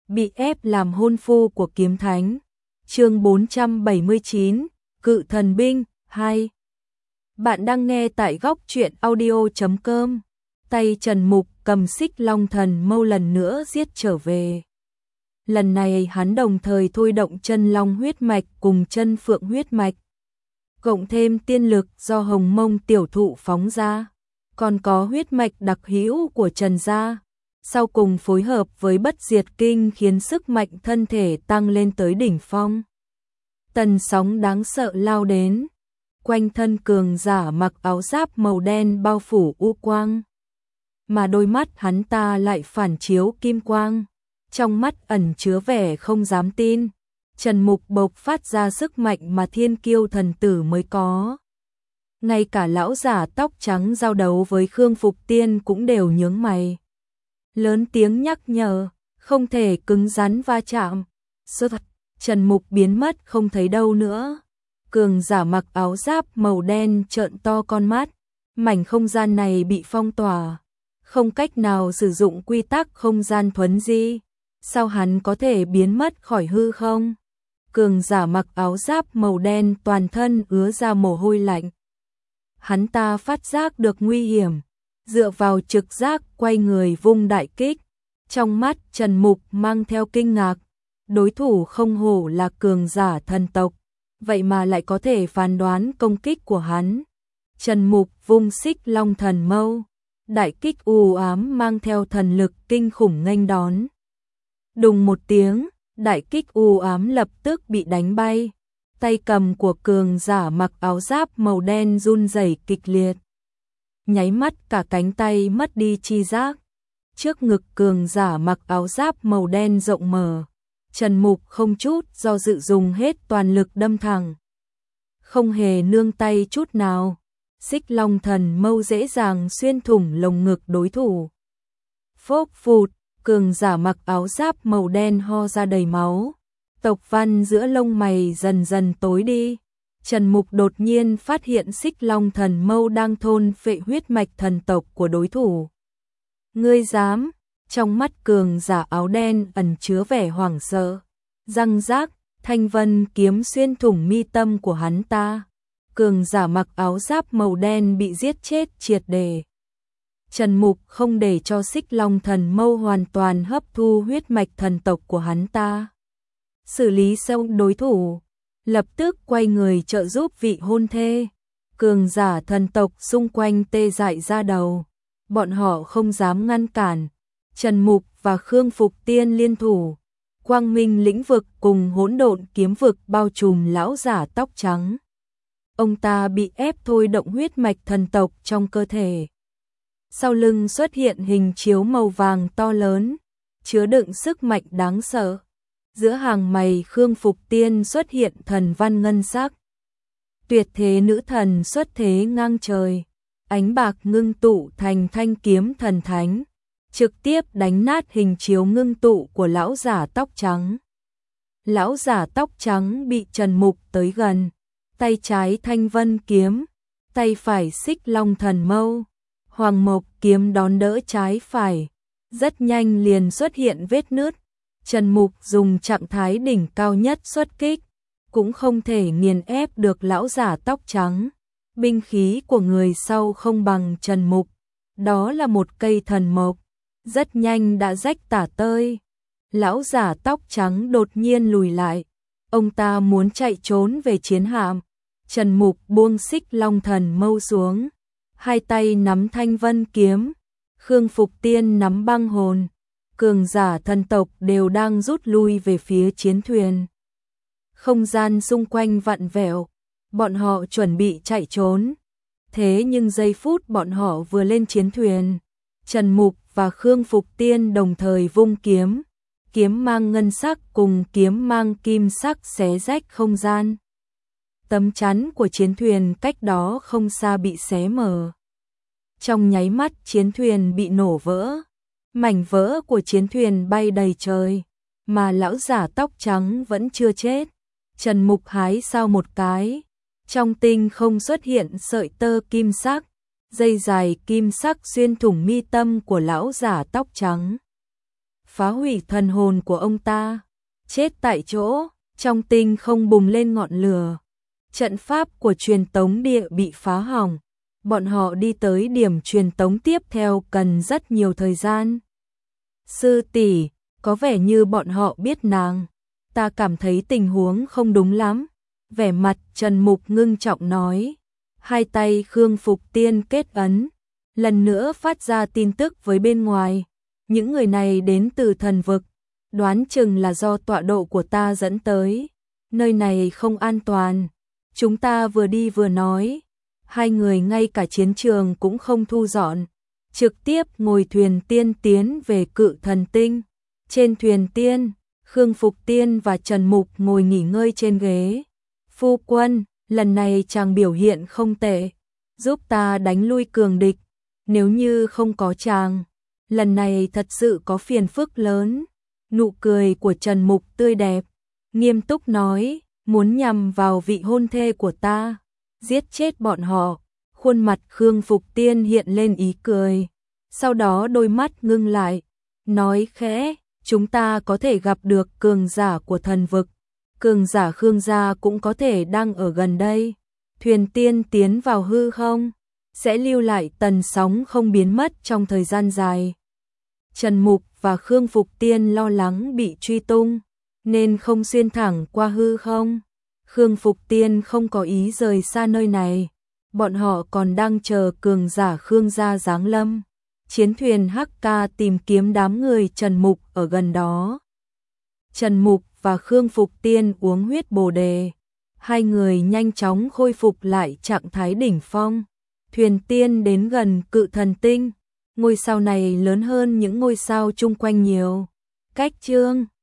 bị ép làm hôn phu của kiếm thánh. Chương 479, Cự thần binh 2. Bạn đang nghe tại góc truyện audio.com. Tay Trần Mục cầm xích long thần mâu lần nữa giết trở về. Lần này hắn đồng thời thôi động chân long huyết mạch cùng chân phượng huyết mạch, cộng thêm tiên lực do hồng mông tiểu thụ phóng ra, còn có huyết mạch đặc hữu của Trần gia, sau cùng phối hợp với bất diệt kinh khiến sức mạnh thân thể tăng lên tới đỉnh phong. Tần sóng đáng sợ lao đến, quanh thân cường giả mặc áo giáp màu đen bao phủ u quang, mà đôi mắt hắn ta lại phản chiếu kim quang, trong mắt ẩn chứa vẻ không dám tin. Trần Mục bộc phát ra sức mạnh mà thiên kiêu thần tử mới có. Ngay cả lão giả tóc trắng giao đấu với Khương Phục Tiên cũng đều nhướng mày. Lớn tiếng nhắc nhở, không thể cứng rắn va chạm. Trần Mục biến mất không thấy đâu nữa. Cường giả mặc áo giáp màu đen trợn to con mắt. Mảnh không gian này bị phong tỏa, không cách nào sử dụng quy tắc không gian thuấn di. Sao hắn có thể biến mất khỏi hư không? Cường giả mặc áo giáp màu đen toàn thân ứa ra mồ hôi lạnh. Hắn ta phát giác được nguy hiểm, dựa vào trực giác quay người vung đại kích. Trong mắt Trần Mục mang theo kinh ngạc, đối thủ không hổ là cường giả thần tộc, vậy mà lại có thể phán đoán công kích của hắn. Trần Mục vung xích long thần mâu, đại kích u ám mang theo thần lực kinh khủng nghênh đón. Đùng một tiếng, đại kích u ám lập tức bị đánh bay. Tay cầm của cường giả mặc áo giáp màu đen run rẩy kịch liệt. Nháy mắt cả cánh tay mất đi chi giác. Trước ngực cường giả mặc áo giáp màu đen rộng mở, Trần Mục không chút do dự dùng hết toàn lực đâm thẳng. Không hề nương tay chút nào, xích long thần mâu dễ dàng xuyên thủng lồng ngực đối thủ. Phốc phụt, cường giả mặc áo giáp màu đen ho ra đầy máu. Tộc văn giữa lông mày dần dần tối đi. Trần Mục đột nhiên phát hiện xích long thần mâu đang thôn phệ huyết mạch thần tộc của đối thủ. Ngươi dám? Trong mắt cường giả áo đen ẩn chứa vẻ hoảng sợ. Răng rác, thanh vân kiếm xuyên thủng mi tâm của hắn ta. Cường giả mặc áo giáp màu đen bị giết chết triệt để. Trần Mục không để cho xích long thần mâu hoàn toàn hấp thu huyết mạch thần tộc của hắn ta. Xử lý xong đối thủ, lập tức quay người trợ giúp vị hôn thê. Cường giả thần tộc xung quanh tê dại ra đầu, bọn họ không dám ngăn cản. Trần Mục và Khương Phục Tiên liên thủ, quang minh lĩnh vực cùng hỗn độn kiếm vực bao trùm lão giả tóc trắng. Ông ta bị ép thôi động huyết mạch thần tộc trong cơ thể. Sau lưng xuất hiện hình chiếu màu vàng to lớn, chứa đựng sức mạnh đáng sợ. Giữa hàng mày Khương Phục Tiên xuất hiện thần văn ngân sắc. Tuyệt thế nữ thần xuất thế ngang trời, ánh bạc ngưng tụ thành thanh kiếm thần thánh, trực tiếp đánh nát hình chiếu ngưng tụ của lão giả tóc trắng. Lão giả tóc trắng bị Trần Mục tới gần, tay trái thanh vân kiếm, tay phải xích long thần mâu, hoàng mộc kiếm đón đỡ trái phải, rất nhanh liền xuất hiện vết nứt. Trần Mục dùng trạng thái đỉnh cao nhất xuất kích, cũng không thể nghiền ép được lão giả tóc trắng. Binh khí của người sau không bằng Trần Mục, đó là một cây thần mộc, rất nhanh đã rách tả tơi. Lão giả tóc trắng đột nhiên lùi lại, ông ta muốn chạy trốn về chiến hạm. Trần Mục buông xích long thần mâu xuống, hai tay nắm thanh vân kiếm, Khương Phục Tiên nắm băng hồn. Cường giả thần tộc đều đang rút lui về phía chiến thuyền. Không gian xung quanh vặn vẹo, bọn họ chuẩn bị chạy trốn. Thế nhưng giây phút bọn họ vừa lên chiến thuyền, Trần Mục và Khương Phục Tiên đồng thời vung kiếm, kiếm mang ngân sắc cùng kiếm mang kim sắc xé rách không gian. Tấm chắn của chiến thuyền cách đó không xa bị xé mở. Trong nháy mắt chiến thuyền bị nổ vỡ. Mảnh vỡ của chiến thuyền bay đầy trời, mà lão giả tóc trắng vẫn chưa chết. Trần Mục hái sao một cái, trong tinh không xuất hiện sợi tơ kim sắc, dây dài kim sắc xuyên thủng mi tâm của lão giả tóc trắng. phá hủy thần hồn của ông ta. Chết tại chỗ, trong tinh không bùng lên ngọn lửa. Trận pháp của truyền tống địa bị phá hỏng. Bọn họ đi tới điểm truyền tống tiếp theo cần rất nhiều thời gian. Sư tỷ, có vẻ như bọn họ biết nàng. Ta cảm thấy tình huống không đúng lắm. Vẻ mặt Trần Mục ngưng trọng nói. Hai tay Khương Phục Tiên kết ấn, lần nữa phát ra tin tức với bên ngoài. Những người này đến từ thần vực, đoán chừng là do tọa độ của ta dẫn tới. Nơi này không an toàn. Chúng ta vừa đi vừa nói. Hai người ngay cả chiến trường cũng không thu dọn, trực tiếp ngồi thuyền tiên tiến về Cự Thần Tinh. Trên thuyền tiên, Khương Phục Tiên và Trần Mục ngồi nghỉ ngơi trên ghế. Phu quân, lần này chàng biểu hiện không tệ, giúp ta đánh lui cường địch. Nếu như không có chàng, lần này thật sự có phiền phức lớn. Nụ cười của Trần Mục tươi đẹp, nghiêm túc nói, muốn nhằm vào vị hôn thê của ta, giết chết bọn họ. Khuôn mặt Khương Phục Tiên hiện lên ý cười, sau đó đôi mắt ngưng lại, nói khẽ, chúng ta có thể gặp được cường giả của thần vực. Cường giả Khương gia cũng có thể đang ở gần đây. Thuyền tiên tiến vào hư không, sẽ lưu lại tần sóng không biến mất trong thời gian dài. Trần Mục và Khương Phục Tiên lo lắng bị truy tung, nên không xuyên thẳng qua hư không. Khương Phục Tiên không có ý rời xa nơi này. Bọn họ còn đang chờ cường giả Khương gia giáng lâm. Chiến thuyền HK tìm kiếm đám người Trần Mục ở gần đó. Trần Mục và Khương Phục Tiên uống huyết bồ đề. Hai người nhanh chóng khôi phục lại trạng thái đỉnh phong. Thuyền tiên đến gần Cự Thần Tinh. Ngôi sao này lớn hơn những ngôi sao chung quanh nhiều. Cách chương